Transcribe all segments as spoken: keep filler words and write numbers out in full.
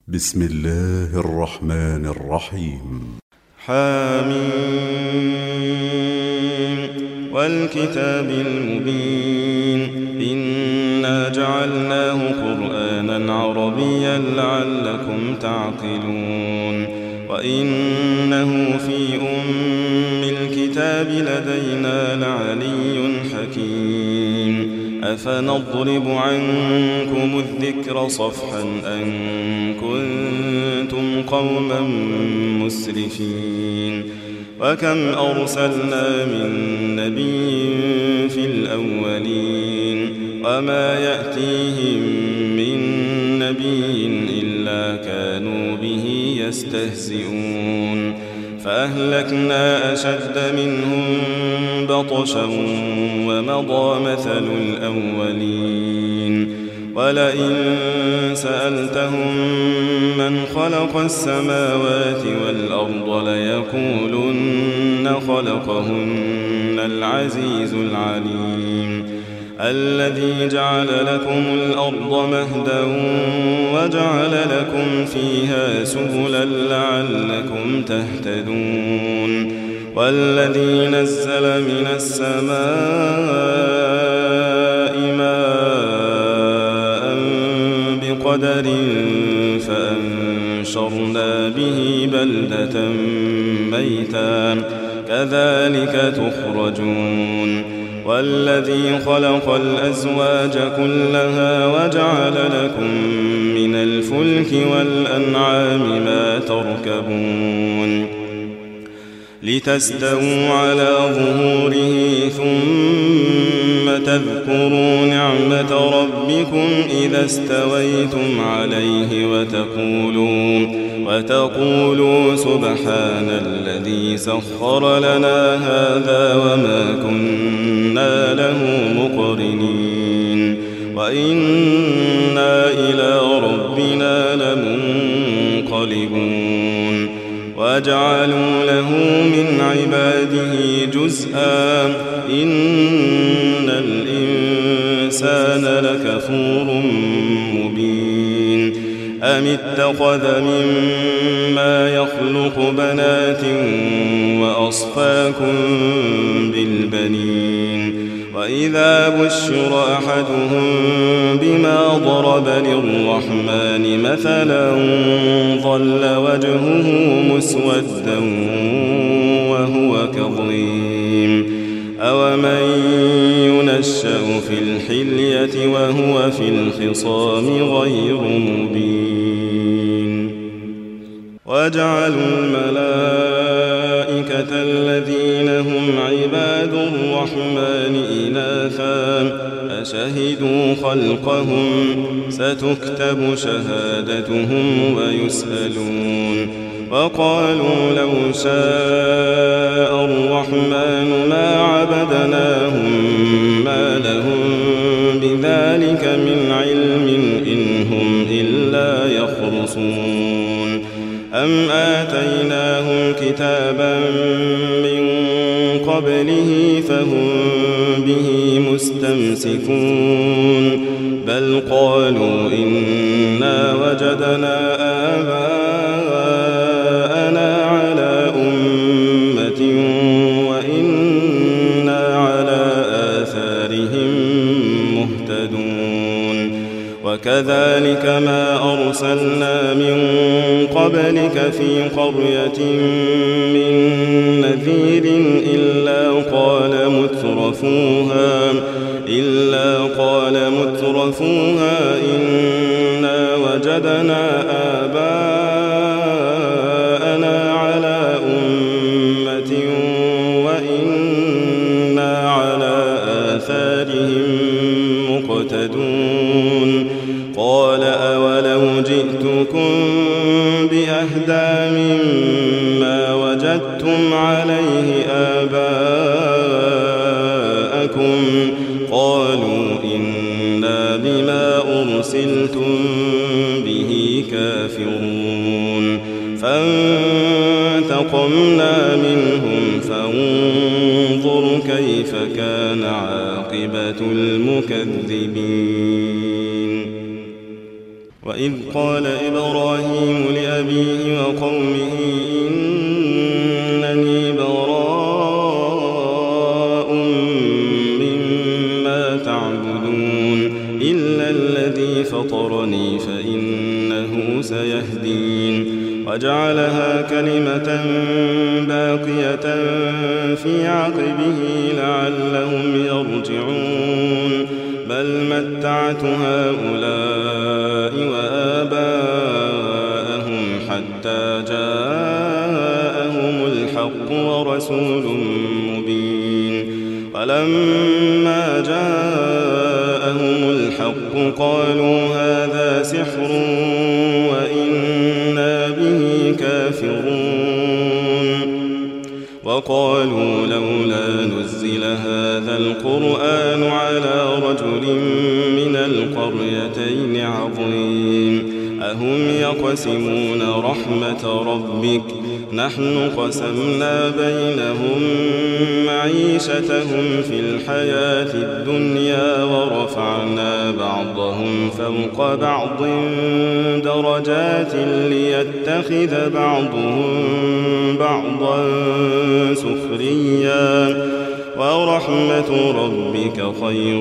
بسم الله الرحمن الرحيم. حامين والكتاب المبين إنا جعلناه قرآنا عربيا لعلكم تعقلون وإنه في أم الكتاب لدينا لعلي حكيم أفنضرب عنكم الذكر صفحا أن كنتم قوما مسرفين وكم أرسلنا من نبي في الأولين وما يأتيهم من نبي إلا كانوا به يستهزئون فأهلكنا أشد منهم بطشا ومضى مثل الأولين ولئن سألتهم من خلق السماوات والأرض ليقولن خلقهن العزيز العليم الذي جعل لكم الأرض مهدا وجعل لكم فيها سبلا لعلكم تهتدون والذي نزل من السماء ماء بقدر فأنشرنا به بلدة ميتا كذلك تخرجون والذي خلق الأزواج كلها وجعل لكم من الفلك والأنعام ما تركبون لتستووا على ظهوره ثم تذكروا نعمة ربكم إذا استويتم عليه وتقولوا, وتقولوا سبحان الذي سخر لنا هذا وما كنا له مقرنين وإنا إلى ربنا لمنقلبون وجعلوا له من عباده جزءا إن الإنسان لكفور مبين أم اتخذ مما يخلق بنات وأصفاكم بالبنين وإذا بشر أحدهم بما ضرب للرحمن مثلا ظل وجهه مسودا وهو كظيم أومن ينشأ في الحلية وهو في الخصام غير مبين وجعلوا الملائكة الذين هم عباد الرحمن إناثا أشهدوا خلقهم ستكتب شهادتهم ويسألون وقالوا لو شاء الرحمن ما عبدناهم ما لهم بذلك من علم إن هم إلا يخرصون أم آتيناهم كتابا من قبله فهم به مستمسكون بل قالوا إنا وجدنا آباءنا على أمة وإنا على آثارهم مهتدون وكذلك ما أرسلنا من قبلك في قرية من نذير إلا قال مترفوها إلا قال مترفوها إنا وجدنا آباءنا على أمة وإنا على آثارهم مقتدون قال أولو جئتكم بأهدى مما وجدتم عليه آباءكم قالوا إنا بما أرسلتم به كافرون فانتقمنا منهم فانظر كيف كان عاقبة المكذبين وإذ قال إبراهيم لأبيه وقومه إنني براء مما تعبدون إلا الذي فطرني فإنه سيهدين وجعلها كلمة باقية في عقبه لعلهم يرجعون بل متعت هؤلاء وآباءهم حتى جاءهم الحق ورسول مبين ولما جاءهم الحق قالوا هذا سحر وإنا به كافرون وقالوا لولا نزل هذا القرآن على رجل من القريتين عظيم أهم يقسمون رحمة ربك نحن قسمنا بينهم معيشتهم في الحياة الدنيا ورفعنا بعضهم فوق بعض درجات ليتخذ بعضهم بعضا سخريا ورحمة ربك خير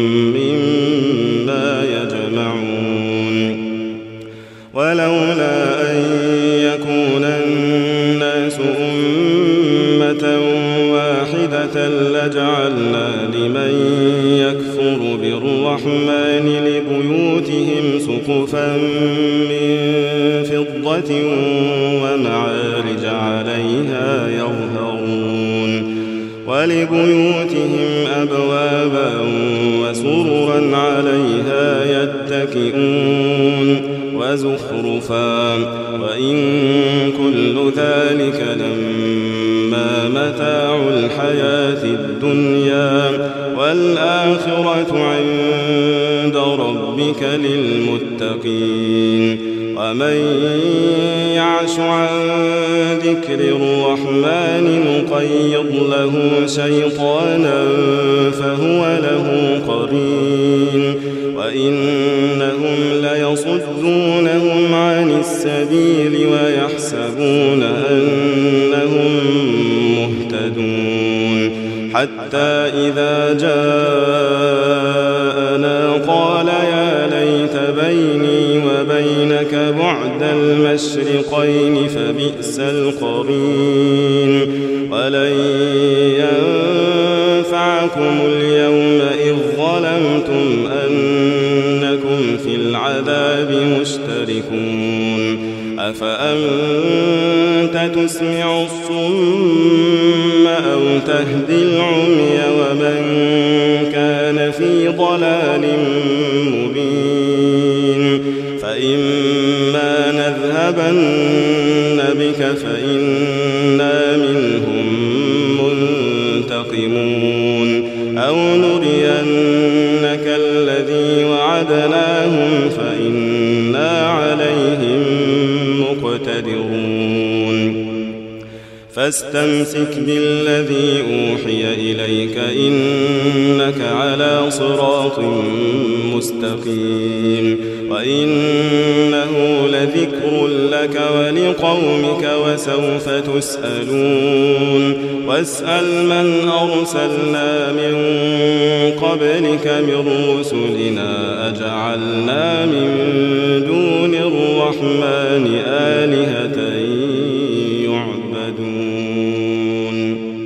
مما يجمعون ولولا أن يكون الناس أمة واحدة لجعلنا لمن يكفر بالرحمن لبيوتهم سقفا من فضة ومعارج عليها يظهرون ولبيوتهم أبوابا وسررا عليها يتكئون وزخرفا وإن كل ذلك لما متاع الحياة الدنيا والآخرة عند ربك للمتقين ومن يعش عن ذكر الرحمن نقيض له شيطانا فهو له قرين وإنهم ليصدونهم عن السبيل ويحسبون أنهم مهتدون حتى إذا جاءنا قال يا ليت بيني وبينك بعد المشرقين فبئس القرين ولن ينفعكم اليوم إذ ظلمتم أنكم في العذاب مشتركون أفأنت تسمع الصم أو تهدي العمي ومن كان في ضلال مبين فإما نذهبن بك فإنا منهم منتقمون أو نرينك الذي وعدناهم فإنا عليهم مقتدرون فاستمسك بالذي أوحي إليك إنك على صراط مستقيم وإنه لذكر لك ولقومك وسوف تسألون واسأل من أرسلنا من قبلك من رسلنا أجعلنا من دون الرحمن آلهة يعبدون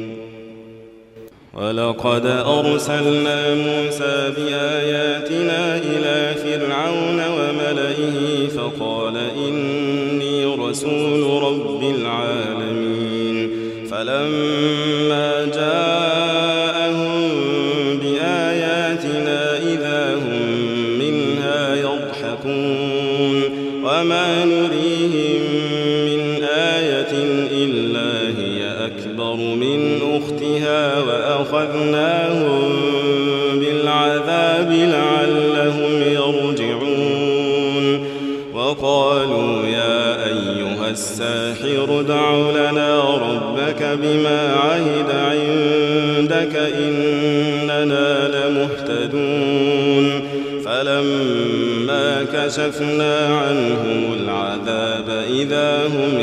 ولقد أرسلنا موسى بآياتنا إلى فرعون وملئه فقال إني رسول رب العالمين فلما جاءهم بآياتنا إذا هم منها يضحكون وما نريهم من آية إلا هي أكبر من أختها وأخذناهم بالعذاب لعلهم يرجعون وقالوا يا أيها الساحر ادع لنا ربك بما عهد عندك إننا لمهتدون فلما فلما كشفنا عنهم العذاب إذا هم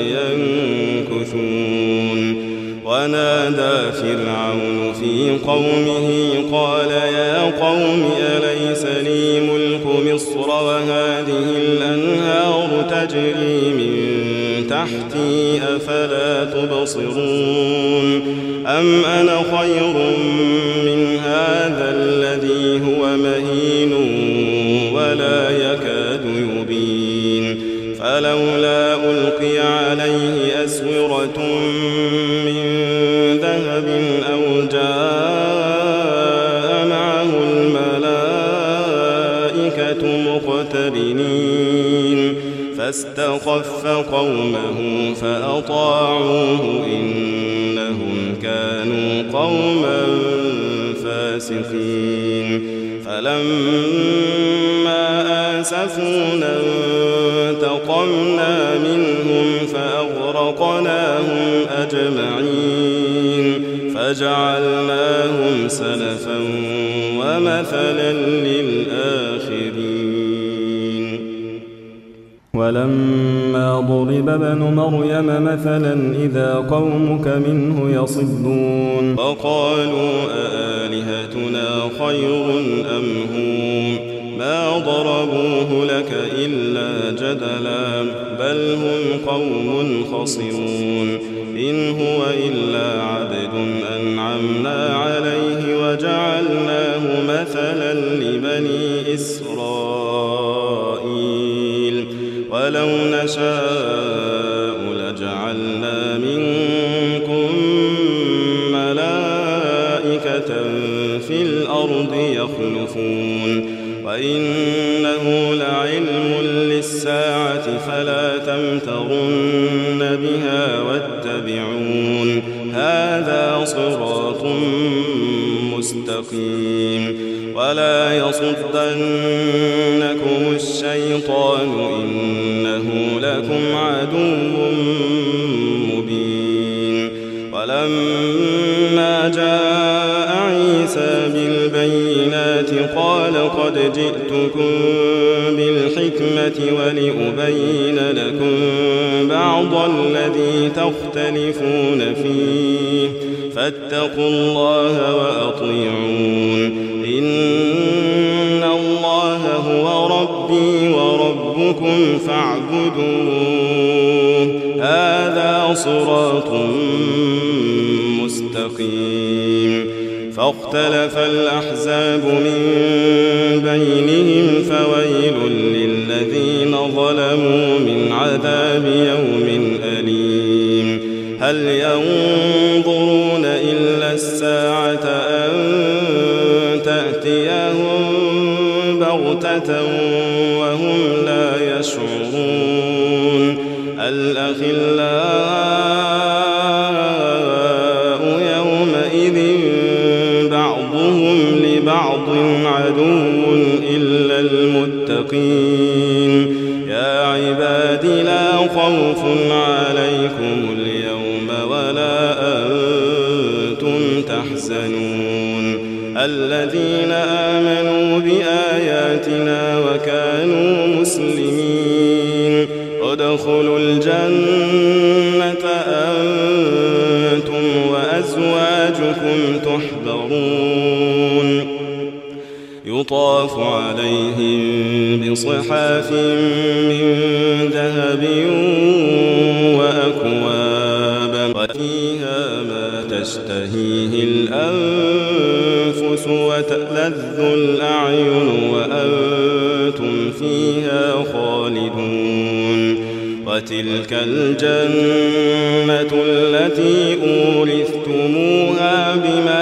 ينكثون ونادى فرعون في قومه قال يا قوم أليس لي ملك مصر وهذه الأنهار تجري من تحتي أفلا تبصرون أم أنا خير من هذا الذي هو مهين ولا يكاد يبين فلولا ألقي عليه أسورة من ذهب أو جاء معه الملائكة مقترنين فاستخف قومه فأطاعوه إنهم كانوا قوما فاسقين فلما آسفونا انتقمنا منهم فأغرقناهم أجمعين فجعلناهم سلفا ومثلا للآخرين ولما ضرب ابن مريم مثلا إذا قومك منه يصدون وقالوا أآلهتنا خير أم هم ما ضربوه لك إلا جدلا بل هم قوم خصمون إن هو إلا عبد أنعمنا عليه وجعلناه مثلا لبني إسرائيل ولو نشاء لجعلنا منكم ملائكة في الأرض يخلفون وإنه لعلم للساعة فلا تمترن بها واتبعون هذا صراط مستقيم ولا يصدنكم الشيطان إنه لكم عدو مبين ولما جاء عيسى بالبينات قال قد جئتكم بالحكمة ولأبين لكم بعض الذي تختلفون فيه فاتقوا الله وأطيعون إن الله هو ربي وربكم فاعبدوه هذا صراط مستقيم فاختلف الأحزاب من بينهم فويل للذين ظلموا من عذاب يوم أليم هل ينظرون إلا الساعة أن تأتيهم بغتة وهم لا يشعرون الأخلاء يومئذ بعضهم لبعض عدو إلا المتقين يا عباد لا خوف عليكم اليوم ولا أنتم تحزنون الذين آمنوا بآياتنا وكانوا مسلمين ادخلوا الجنة أنتم وأزواجكم تحبرون يطاف عليهم بصحاف من ذهب وأكواب وفيها ما تشتهيه الأنفس وتلذ الأعين وأنتم فيها خالدون وتلك الجنة التي أورثتموها بما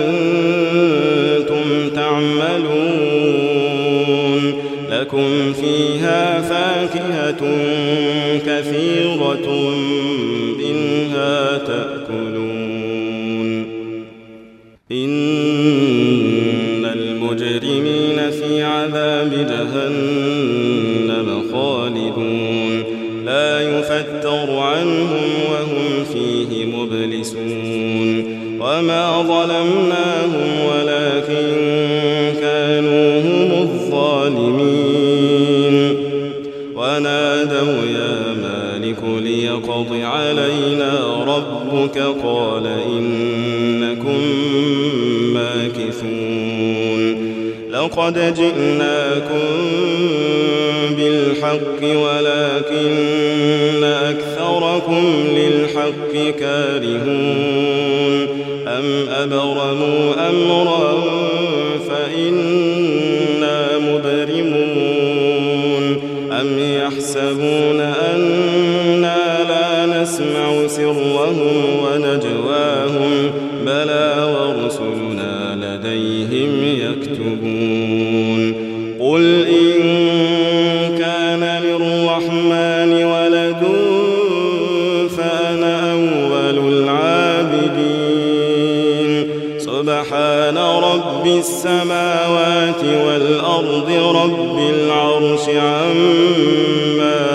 كنتم تعملون لكم فيها فاكهة كثيرة منها تأكلون إن المجرمين في عذاب جهنم خالدون لا يفتر عنهم وهم فيه مبلسون وما ظلمناهم ولكن كانوا هم الظالمين الملك ليقض علينا ربك قال إنكم ماكثون لقد جئناكم بالحق ولكن أكثركم للحق كارهون أم أبرموا أمرا فإنا مبرمون أم يحسبون أنا لا نسمع سرهم ونجواهم بلى ورسلنا لديهم يكتبون قل إن كان للرحمن ولد فأنا أول العابدين سبحان رب السماوات والأرض رب العرش عما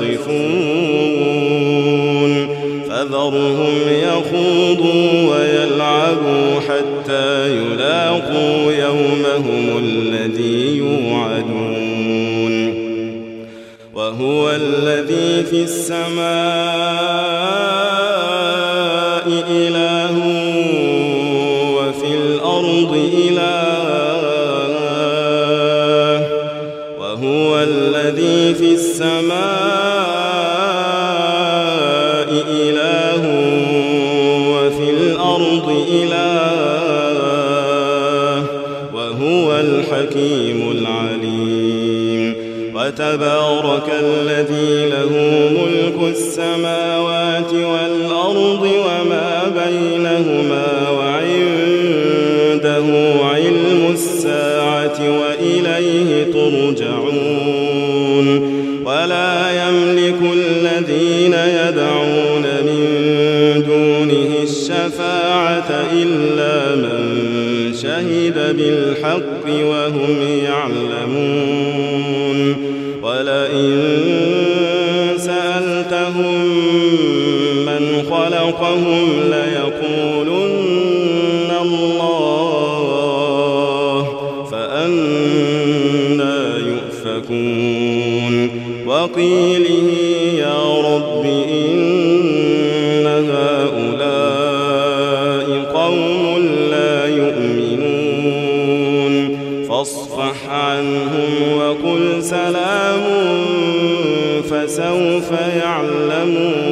يصفون فذرهم يخوضوا ويلعبوا حتى يلاقوا يومهم الذي يوعدون وهو الذي في السماء إله وفي الأرض إله وهو الذي في السماء إله وفي الأرض إله وهو الحكيم العليم وتبارك الذي له ملك السماوات والأرض وما بينهما وعنده علم الساعة وإليه ترجعون ولا يملك الذين يدعون من دونه الشفاعة إلا من شهد بالحق وهم يعلمون ولئن سألتهم من خلقهم ليقولن الله فأنى يؤفكون وقيله يا رب إن هؤلاء قوم لا يؤمنون فاصفح عنهم وقل سلام فسوف يعلمون